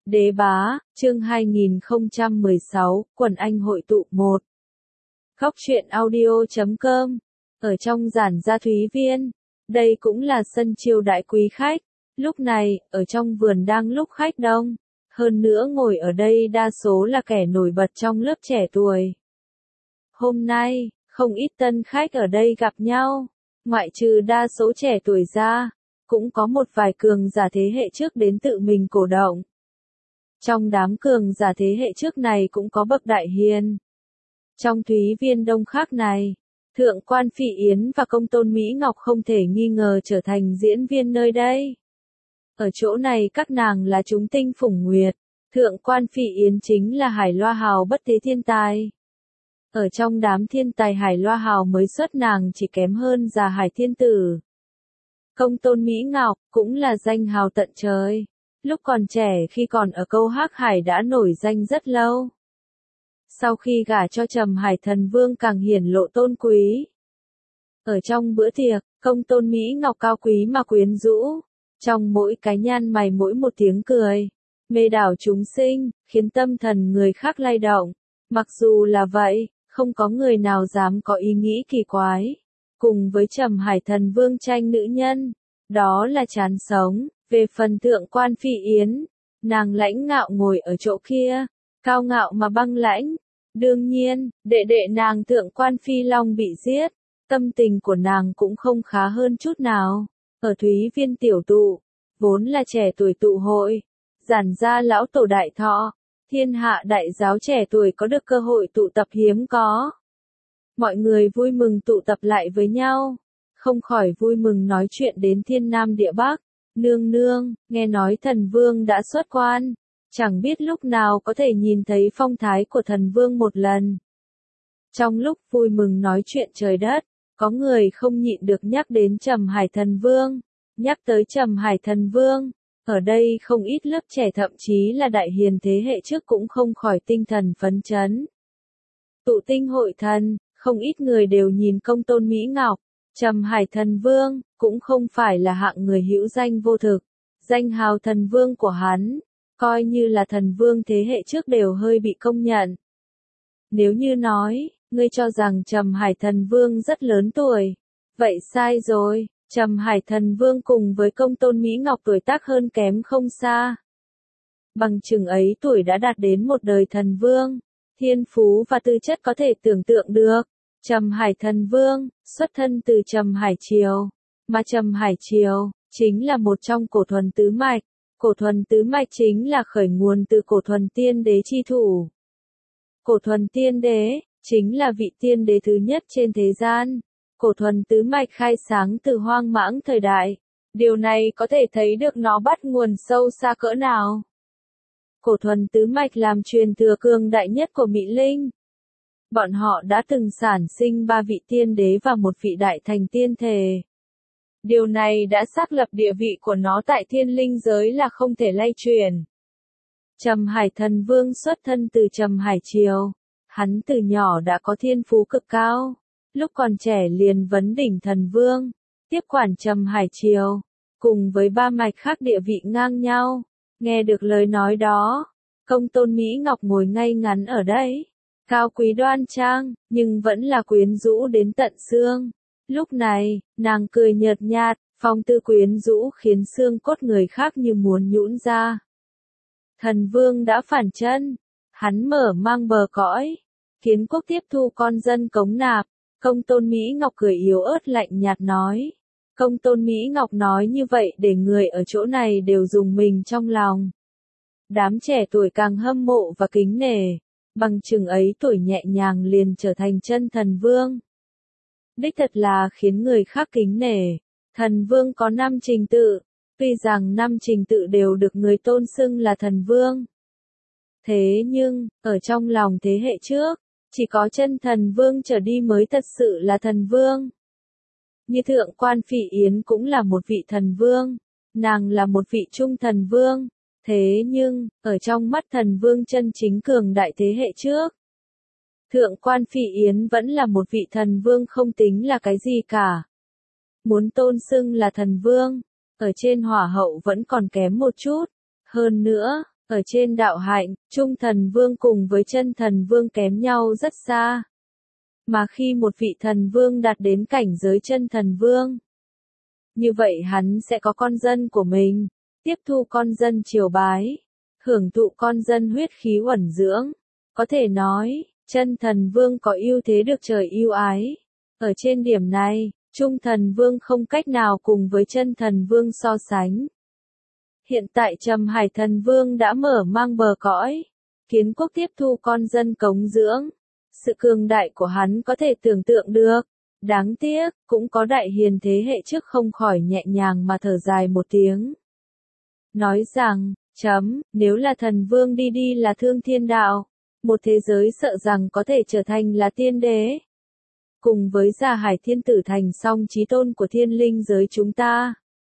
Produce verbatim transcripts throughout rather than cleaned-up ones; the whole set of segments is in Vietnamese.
Đế bá, chương hai nghìn không trăm mười sáu, quần anh hội tụ một. Góc truyện audio chấm com. Ở trong giản gia Thúy Viên, đây cũng là sân chiêu đãi quý khách. Lúc này, ở trong vườn đang lúc khách đông. Hơn nữa ngồi ở đây đa số là kẻ nổi bật trong lớp trẻ tuổi. Hôm nay, không ít tân khách ở đây gặp nhau. Ngoại trừ đa số trẻ tuổi ra, cũng có một vài cường giả thế hệ trước đến tự mình cổ động. Trong đám cường giả thế hệ trước này cũng có bậc đại hiền. Trong Thúy Viên đông khác này, Thượng quan Phỉ Yến và Công tôn Mỹ Ngọc không thể nghi ngờ trở thành diễn viên nơi đây. Ở chỗ này các nàng là chúng tinh phủng nguyệt, Thượng quan Phỉ Yến chính là Hải Loa Hào bất thế thiên tài. Ở trong đám thiên tài Hải Loa Hào mới xuất nàng chỉ kém hơn già Hải Thiên Tử. Công tôn Mỹ Ngọc cũng là danh hào tận trời. Lúc còn trẻ khi còn ở câu Hắc Hải đã nổi danh rất lâu. Sau khi gả cho Trầm Hải Thần Vương càng hiển lộ tôn quý. Ở trong bữa tiệc, Công tôn Mỹ Ngọc cao quý mà quyến rũ. Trong mỗi cái nhăn mày mỗi một tiếng cười. Mê đảo chúng sinh, khiến tâm thần người khác lay động. Mặc dù là vậy, không có người nào dám có ý nghĩ kỳ quái. Cùng với Trầm Hải Thần Vương tranh nữ nhân, đó là chán sống. Về phần Thượng quan Phỉ Yến, nàng lãnh ngạo ngồi ở chỗ kia, cao ngạo mà băng lãnh. Đương nhiên, đệ đệ nàng Thượng quan Phi Long bị giết, tâm tình của nàng cũng không khá hơn chút nào. Ở Thúy Viên tiểu tụ, vốn là trẻ tuổi tụ hội, giản gia lão tổ đại thọ, thiên hạ đại giáo trẻ tuổi có được cơ hội tụ tập hiếm có. Mọi người vui mừng tụ tập lại với nhau, không khỏi vui mừng nói chuyện đến thiên nam địa bắc. Nương nương, nghe nói thần vương đã xuất quan, chẳng biết lúc nào có thể nhìn thấy phong thái của thần vương một lần. Trong lúc vui mừng nói chuyện trời đất, có người không nhịn được nhắc đến Trầm Hải Thần Vương. Nhắc tới Trầm Hải Thần Vương, ở đây không ít lớp trẻ thậm chí là đại hiền thế hệ trước cũng không khỏi tinh thần phấn chấn. Tụ tinh hội thần, không ít người đều nhìn Công tôn Mỹ Ngọc. Trầm Hải Thần Vương, cũng không phải là hạng người hữu danh vô thực. Danh hào thần vương của hắn, coi như là thần vương thế hệ trước đều hơi bị công nhận. Nếu như nói, ngươi cho rằng Trầm Hải Thần Vương rất lớn tuổi, vậy sai rồi, Trầm Hải Thần Vương cùng với Công tôn Mỹ Ngọc tuổi tác hơn kém không xa. Bằng chừng ấy tuổi đã đạt đến một đời thần vương, thiên phú và tư chất có thể tưởng tượng được. Trầm Hải Thần Vương, xuất thân từ Trầm Hải Triều, mà Trầm Hải Triều, chính là một trong cổ thuần tứ mạch, cổ thuần tứ mạch chính là khởi nguồn từ cổ thuần tiên đế chi thủ. Cổ thuần tiên đế, chính là vị tiên đế thứ nhất trên thế gian, cổ thuần tứ mạch khai sáng từ hoang mãng thời đại, điều này có thể thấy được nó bắt nguồn sâu xa cỡ nào. Cổ thuần tứ mạch làm truyền thừa cường đại nhất của Mỹ Linh. Bọn họ đã từng sản sinh ba vị tiên đế và một vị đại thành tiên thể. Điều này đã xác lập địa vị của nó tại thiên linh giới là không thể lay chuyển. Trầm Hải Thần Vương xuất thân từ Trầm Hải Triều. Hắn từ nhỏ đã có thiên phú cực cao. Lúc còn trẻ liền vấn đỉnh thần vương, tiếp quản Trầm Hải Triều, cùng với ba mạch khác địa vị ngang nhau. Nghe được lời nói đó, Công tôn Mỹ Ngọc ngồi ngay ngắn ở đấy. Cao quý đoan trang, nhưng vẫn là quyến rũ đến tận xương. Lúc này, nàng cười nhợt nhạt, phong tư quyến rũ khiến xương cốt người khác như muốn nhũn ra. Thần vương đã phản chân, hắn mở mang bờ cõi, Kiến quốc tiếp thu con dân cống nạp. Công tôn Mỹ Ngọc cười yếu ớt lạnh nhạt nói. Công tôn Mỹ Ngọc nói như vậy để người ở chỗ này đều rùng mình trong lòng. Đám trẻ tuổi càng hâm mộ và kính nể. Bằng chừng ấy tuổi nhẹ nhàng liền trở thành chân thần vương. Đích thật là khiến người khác kính nể. Thần vương có năm trình tự, tuy rằng năm trình tự đều được người tôn xưng là thần vương. Thế nhưng, ở trong lòng thế hệ trước, chỉ có chân thần vương trở đi mới thật sự là thần vương. Như Thượng quan Phỉ Yến cũng là một vị thần vương, nàng là một vị trung thần vương. Thế nhưng, ở trong mắt thần vương chân chính cường đại thế hệ trước, Thượng quan Phỉ Yến vẫn là một vị thần vương không tính là cái gì cả. Muốn tôn xưng là thần vương, ở trên hỏa hậu vẫn còn kém một chút. Hơn nữa, Ở trên đạo hạnh, Trung Thần Vương cùng với Chân Thần Vương kém nhau rất xa. Mà khi một vị thần vương đạt đến cảnh giới Chân Thần Vương, như vậy hắn sẽ có con dân của mình, tiếp thu con dân triều bái, hưởng thụ con dân huyết khí uẩn dưỡng. Có thể nói, Chân Thần Vương có ưu thế được trời ưu ái. Ở trên điểm này, Trung Thần Vương không cách nào cùng với Chân Thần Vương so sánh. Hiện tại Trầm Hải Thần Vương đã mở mang bờ cõi, kiến quốc tiếp thu con dân cống dưỡng. Sự cường đại của hắn có thể tưởng tượng được. Đáng tiếc, cũng có đại hiền thế hệ trước không khỏi nhẹ nhàng mà thở dài một tiếng. Nói rằng, chấm, nếu là thần vương đi đi là thương thiên đạo, một thế giới sợ rằng có thể trở thành là tiên đế. Cùng với Gia Hải Thiên Tử thành song chí tôn của thiên linh giới chúng ta.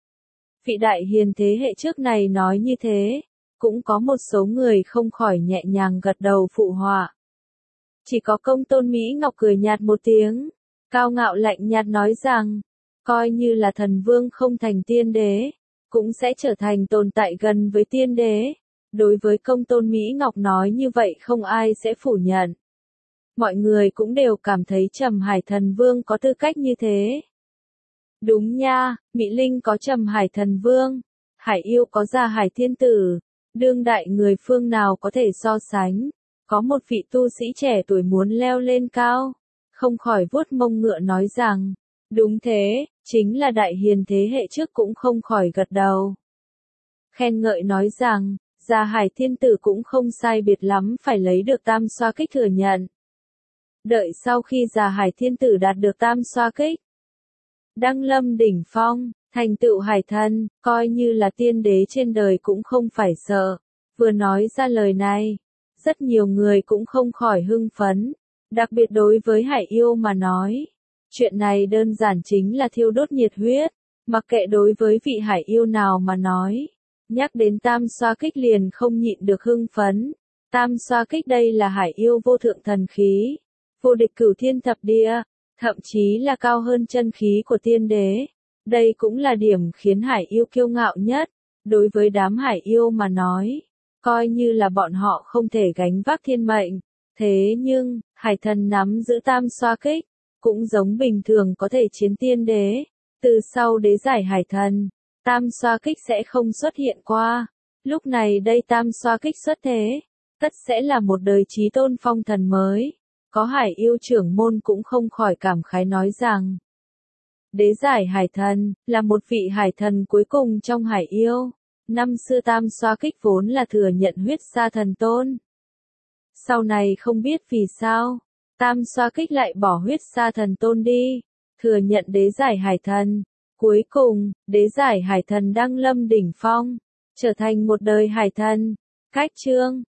Vị đại hiền thế hệ trước này nói như thế, cũng có một số người không khỏi nhẹ nhàng gật đầu phụ họa. Chỉ có Công Tôn Mỹ Ngọc cười nhạt một tiếng, cao ngạo lạnh nhạt nói rằng, coi như là thần vương không thành tiên đế, cũng sẽ trở thành tồn tại gần với tiên đế. Đối với Công Tôn Mỹ Ngọc nói như vậy không ai sẽ phủ nhận. Mọi người cũng đều cảm thấy Trầm Hải Thần Vương có tư cách như thế. Đúng nha, Mỹ Linh có Trầm Hải Thần Vương, Hải Yêu có Gia Hải Thiên Tử, đương đại người phương nào có thể so sánh. Có một vị tu sĩ trẻ tuổi muốn leo lên cao, không khỏi vuốt mông ngựa nói rằng, đúng thế, chính là đại hiền thế hệ trước cũng không khỏi gật đầu. Khen ngợi nói rằng, Gia Hải Thiên Tử cũng không sai biệt lắm phải lấy được tam xoa kích thừa nhận. Đợi sau khi Gia Hải Thiên Tử đạt được tam xoa kích, đăng lâm đỉnh phong, thành tựu hải thần, coi như là tiên đế trên đời cũng không phải sợ. Vừa nói ra lời này, rất nhiều người cũng không khỏi hưng phấn, đặc biệt đối với Hải Yêu mà nói. Chuyện này đơn giản chính là thiêu đốt nhiệt huyết, mặc kệ đối với vị Hải Yêu nào mà nói. Nhắc đến tam xoa kích liền không nhịn được hưng phấn. Tam xoa kích đây là Hải Yêu vô thượng thần khí, vô địch cửu thiên thập địa, thậm chí là cao hơn chân khí của tiên đế. Đây cũng là điểm khiến Hải Yêu kiêu ngạo nhất. Đối với đám Hải Yêu mà nói, coi như là bọn họ không thể gánh vác thiên mệnh. Thế nhưng, Hải thần nắm giữ tam xoa kích, cũng giống bình thường có thể chiến tiên đế. Từ sau đế giải Hải thần, tam xoa kích sẽ không xuất hiện qua. Lúc này đây tam xoa kích xuất thế, tất sẽ là một đời chí tôn phong thần mới. Có Hải Yêu trưởng môn cũng không khỏi cảm khái nói rằng, đế giải Hải thần, là một vị Hải thần cuối cùng trong Hải Yêu. Năm xưa tam xoa kích vốn là thừa nhận huyết sa thần tôn. Sau này không biết vì sao, tam xoa kích lại bỏ huyết sa thần tôn đi, thừa nhận đế giải Hải thần. Cuối cùng, đế giải Hải thần đăng lâm đỉnh phong, trở thành một đời Hải thần. Cách chương